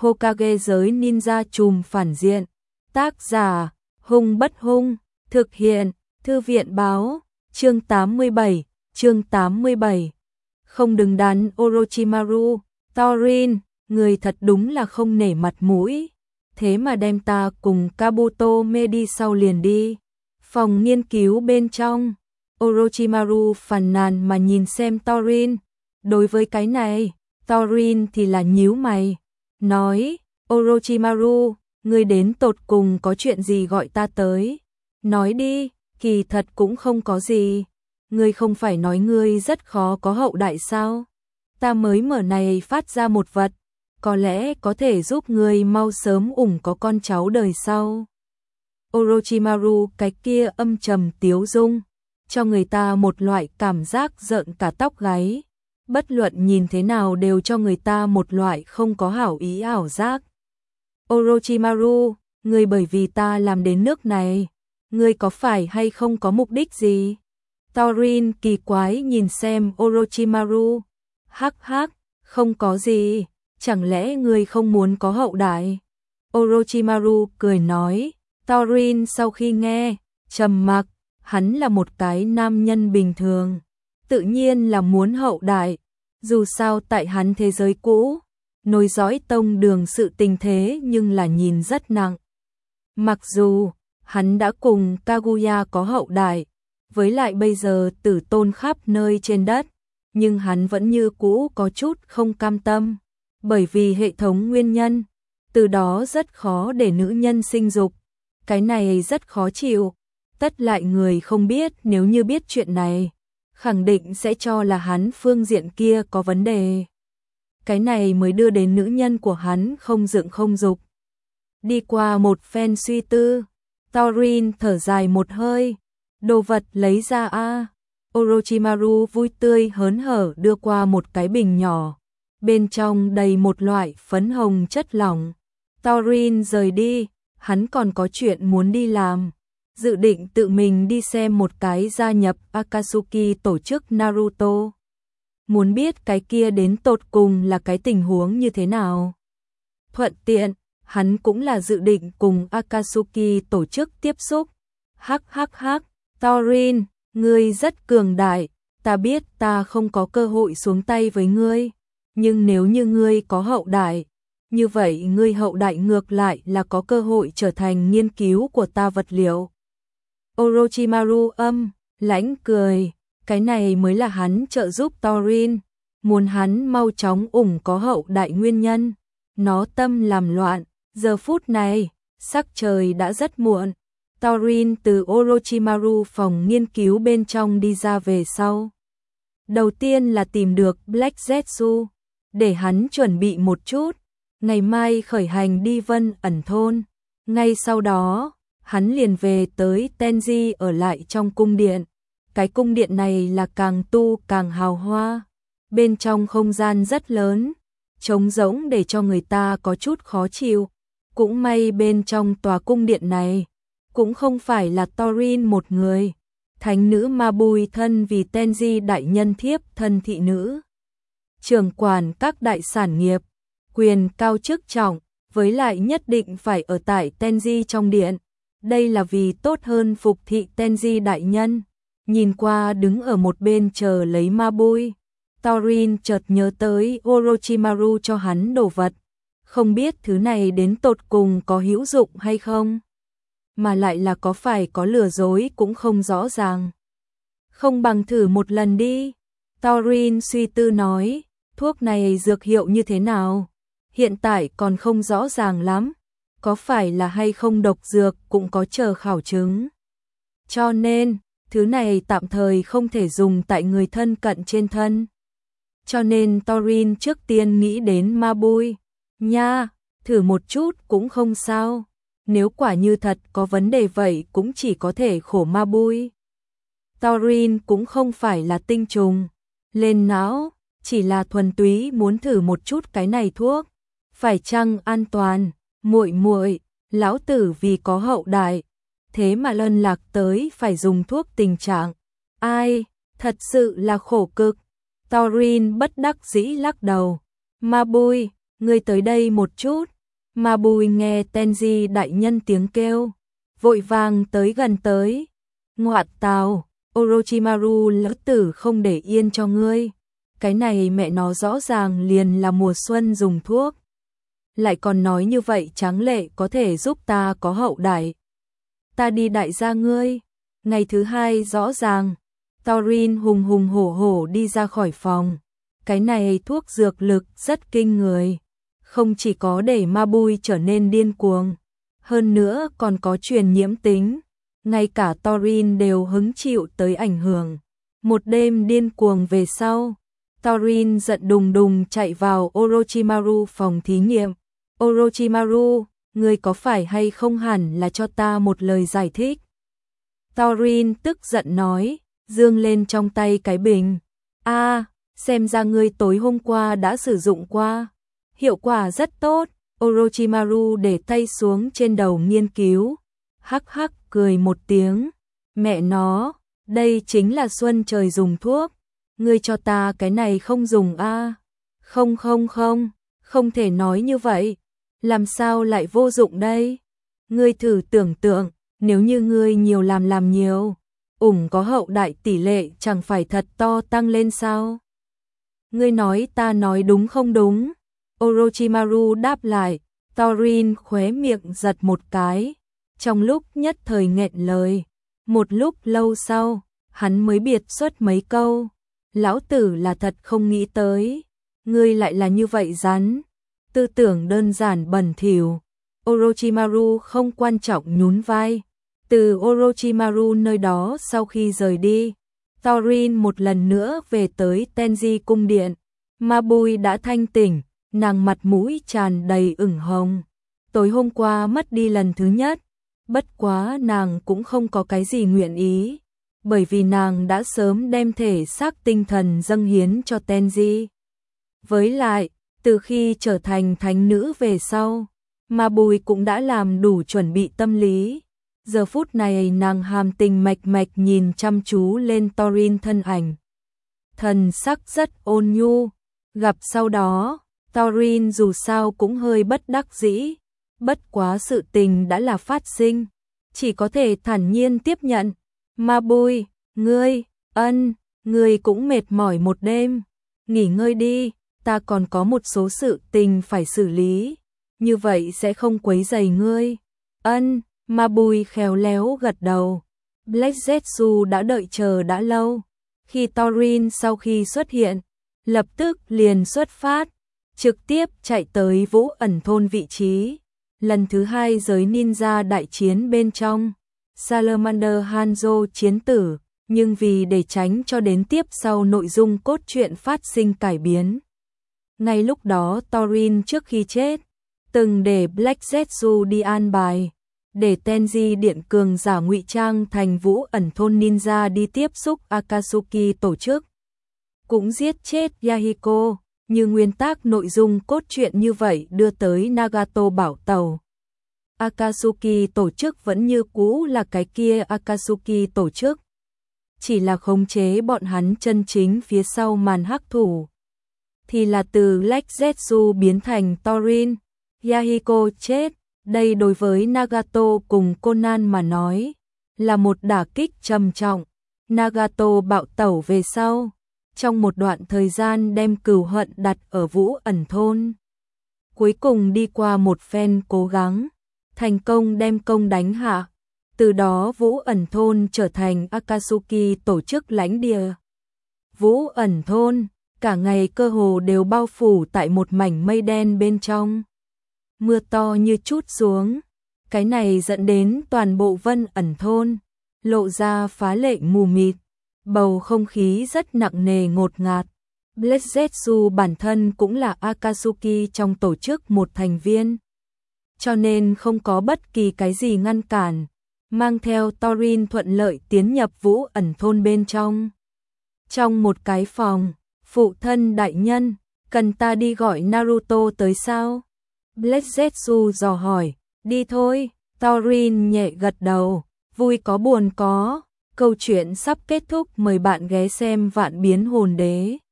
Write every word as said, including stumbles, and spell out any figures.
Hokage giới ninja trùm phản diện. Tác giả, Hung Bất Hung, thực hiện, Thư viện báo, chương tám mươi bảy, chương tám mươi bảy. Không đứng đắn Orochimaru, Thorin, người thật đúng là không nể mặt mũi. Thế mà đem ta cùng Kabuto mê đi sau liền đi. Phòng nghiên cứu bên trong, Orochimaru phàn nàn mà nhìn xem Thorin. Đối với cái này, Thorin thì là nhíu mày, nói, Orochimaru, ngươi đến tột cùng có chuyện gì gọi ta tới? Nói đi, kỳ thật cũng không có gì. Ngươi không phải nói ngươi rất khó có hậu đại sao? Ta mới mở này phát ra một vật, có lẽ có thể giúp ngươi mau sớm ủng có con cháu đời sau. Orochimaru cái kia âm trầm tiếu dung, cho người ta một loại cảm giác rợn cả tóc gáy. Bất luận nhìn thế nào đều cho người ta một loại không có hảo ý ảo giác. Orochimaru, ngươi bởi vì ta làm đến nước này, ngươi có phải hay không có mục đích gì? Thorin kỳ quái nhìn xem Orochimaru. Hắc hắc, không có gì, chẳng lẽ ngươi không muốn có hậu đại? Orochimaru cười nói. Thorin sau khi nghe, trầm mặc, hắn là một cái nam nhân bình thường, tự nhiên là muốn hậu đại, dù sao tại hắn thế giới cũ, nối dõi tông đường sự tình thế nhưng là nhìn rất nặng. Mặc dù, hắn đã cùng Kaguya có hậu đại, với lại bây giờ tử tôn khắp nơi trên đất, nhưng hắn vẫn như cũ có chút không cam tâm, bởi vì hệ thống nguyên nhân, từ đó rất khó để nữ nhân sinh dục. Cái này rất khó chịu, tất lại người không biết nếu như biết chuyện này, khẳng định sẽ cho là hắn phương diện kia có vấn đề. Cái này mới đưa đến nữ nhân của hắn không dựng không dục. Đi qua một phen suy tư, Thorin thở dài một hơi, đồ vật lấy ra a. Orochimaru vui tươi hớn hở đưa qua một cái bình nhỏ, bên trong đầy một loại phấn hồng chất lỏng. Thorin rời đi. Hắn còn có chuyện muốn đi làm, dự định tự mình đi xem một cái gia nhập Akatsuki tổ chức Naruto. Muốn biết cái kia đến tột cùng là cái tình huống như thế nào. Thuận tiện, hắn cũng là dự định cùng Akatsuki tổ chức tiếp xúc. Hắc hắc hắc, Thorin, ngươi rất cường đại, ta biết ta không có cơ hội xuống tay với ngươi, nhưng nếu như ngươi có hậu đại, như vậy ngươi hậu đại ngược lại là có cơ hội trở thành nghiên cứu của ta vật liệu. Orochimaru âm, lãnh cười, cái này mới là hắn trợ giúp Thorin, muốn hắn mau chóng ủng có hậu đại nguyên nhân. Nó tâm làm loạn, giờ phút này, sắc trời đã rất muộn. Thorin từ Orochimaru phòng nghiên cứu bên trong đi ra về sau. Đầu tiên là tìm được Black Zetsu, để hắn chuẩn bị một chút. Ngày mai khởi hành đi Vân ẩn thôn. Ngay sau đó, hắn liền về tới Tenji ở lại trong cung điện. Cái cung điện này là càng tu càng hào hoa. Bên trong không gian rất lớn, trống rỗng để cho người ta có chút khó chịu. Cũng may bên trong tòa cung điện này, cũng không phải là Thorin một người. Thánh nữ Mabui thân vì Tenji đại nhân thiếp thân thị nữ. Trưởng quản các đại sản nghiệp. Quyền cao chức trọng, với lại nhất định phải ở tại Tenji trong điện. Đây là vì tốt hơn phục thị Tenji đại nhân. Nhìn qua đứng ở một bên chờ lấy Mabui, Thorin chợt nhớ tới Orochimaru cho hắn đồ vật. Không biết thứ này đến tột cùng có hữu dụng hay không, mà lại là có phải có lừa dối cũng không rõ ràng. Không bằng thử một lần đi. Thorin suy tư nói, thuốc này dược hiệu như thế nào? Hiện tại còn không rõ ràng lắm, có phải là hay không độc dược cũng có chờ khảo chứng. Cho nên, thứ này tạm thời không thể dùng tại người thân cận trên thân. Cho nên Thorin trước tiên nghĩ đến Mabui. Nha, thử một chút cũng không sao. Nếu quả như thật có vấn đề vậy cũng chỉ có thể khổ Mabui. Thorin cũng không phải là tinh trùng lên não, chỉ là thuần túy muốn thử một chút cái này thuốc. Phải chăng an toàn, muội muội, lão tử vì có hậu đại, thế mà lân lạc tới phải dùng thuốc tình trạng. Ai, thật sự là khổ cực. Thorin bất đắc dĩ lắc đầu. Mabui, ngươi tới đây một chút. Ma Bùi nghe Tenji đại nhân tiếng kêu, vội vàng tới gần tới. Ngoạt tào, Orochimaru lão tử không để yên cho ngươi. Cái này mẹ nó rõ ràng liền là mùa xuân dùng thuốc. Lại còn nói như vậy tráng lệ có thể giúp ta có hậu đại. Ta đi đại gia ngươi. Ngày thứ hai rõ ràng, Thorin hùng hùng hổ hổ đi ra khỏi phòng. Cái này thuốc dược lực rất kinh người. Không chỉ có để Ma Bùi trở nên điên cuồng, hơn nữa còn có truyền nhiễm tính. Ngay cả Thorin đều hứng chịu tới ảnh hưởng. Một đêm điên cuồng về sau, Thorin giận đùng đùng chạy vào Orochimaru phòng thí nghiệm. Orochimaru, ngươi có phải hay không hẳn là cho ta một lời giải thích? Thorin tức giận nói, dương lên trong tay cái bình. A, à, xem ra ngươi tối hôm qua đã sử dụng qua. Hiệu quả rất tốt. Orochimaru để tay xuống trên đầu nghiên cứu. Hắc hắc cười một tiếng. Mẹ nó, đây chính là xuân trời dùng thuốc. Ngươi cho ta cái này không dùng a? À? Không không không, không thể nói như vậy. Làm sao lại vô dụng đây? Ngươi thử tưởng tượng, nếu như ngươi nhiều làm làm nhiều, ủng có hậu đại tỷ lệ chẳng phải thật to tăng lên sao? Ngươi nói ta nói đúng không đúng? Orochimaru đáp lại. Thorin khóe miệng giật một cái, trong lúc nhất thời nghẹn lời. Một lúc lâu sau, hắn mới biệt xuất mấy câu. Lão tử là thật không nghĩ tới, ngươi lại là như vậy rắn. Tư tưởng đơn giản bẩn thỉu. Orochimaru không quan trọng nhún vai. Từ Orochimaru nơi đó sau khi rời đi, Thorin một lần nữa về tới Tenji cung điện. Ma Bùi đã thanh tỉnh, nàng mặt mũi tràn đầy ửng hồng. Tối hôm qua mất đi lần thứ nhất, bất quá nàng cũng không có cái gì nguyện ý, bởi vì nàng đã sớm đem thể xác tinh thần dâng hiến cho Tenji. Với lại, từ khi trở thành thánh nữ về sau, Ma Bùi cũng đã làm đủ chuẩn bị tâm lý. Giờ phút này nàng hàm tình mạch mạch nhìn chăm chú lên Thorin thân ảnh. Thần sắc rất ôn nhu. Gặp sau đó, Thorin dù sao cũng hơi bất đắc dĩ. Bất quá sự tình đã là phát sinh, chỉ có thể thản nhiên tiếp nhận. Ma Bùi, ngươi, ân, ngươi cũng mệt mỏi một đêm. Nghỉ ngơi đi, ta còn có một số sự tình phải xử lý. Như vậy sẽ không quấy rầy ngươi. Ân. Ma Bùi khéo léo gật đầu. Black Zetsu đã đợi chờ đã lâu. Khi Thorin sau khi xuất hiện, lập tức liền xuất phát, trực tiếp chạy tới Vũ Ẩn thôn vị trí. Lần thứ hai giới ninja đại chiến bên trong, Salamander Hanzo chiến tử, nhưng vì để tránh cho đến tiếp sau nội dung cốt truyện phát sinh cải biến. Ngay lúc đó Thorin trước khi chết, từng để Black Zetsu đi an bài, để Tenji điện cường giả ngụy trang thành Vũ Ẩn thôn ninja đi tiếp xúc Akatsuki tổ chức. Cũng giết chết Yahiko, như nguyên tắc nội dung cốt truyện như vậy đưa tới Nagato bảo tàu. Akatsuki tổ chức vẫn như cũ là cái kia Akatsuki tổ chức, chỉ là khống chế bọn hắn chân chính phía sau màn hắc thủ thì là từ Black Zetsu biến thành Thorin. Yahiko chết, đây đối với Nagato cùng Conan mà nói là một đả kích trầm trọng. Nagato bạo tẩu về sau, trong một đoạn thời gian đem cừu hận đặt ở Vũ Ẩn thôn. Cuối cùng đi qua một phen cố gắng, thành công đem công đánh hạ. Từ đó Vũ Ẩn thôn trở thành Akatsuki tổ chức lãnh địa. Vũ Ẩn thôn, cả ngày cơ hồ đều bao phủ tại một mảnh mây đen bên trong. Mưa to như trút xuống, cái này dẫn đến toàn bộ Vân Ẩn thôn lộ ra phá lệ mù mịt, bầu không khí rất nặng nề ngột ngạt. Black Zetsu bản thân cũng là Akatsuki trong tổ chức một thành viên, cho nên không có bất kỳ cái gì ngăn cản, mang theo Thorin thuận lợi tiến nhập Vũ Ẩn thôn bên trong. Trong một cái phòng, phụ thân đại nhân, cần ta đi gọi Naruto tới sao? Black Zetsu dò hỏi. Đi thôi. Thorin nhẹ gật đầu. Vui có buồn có. Câu chuyện sắp kết thúc, mời bạn ghé xem Vạn Biến Hồn Đế.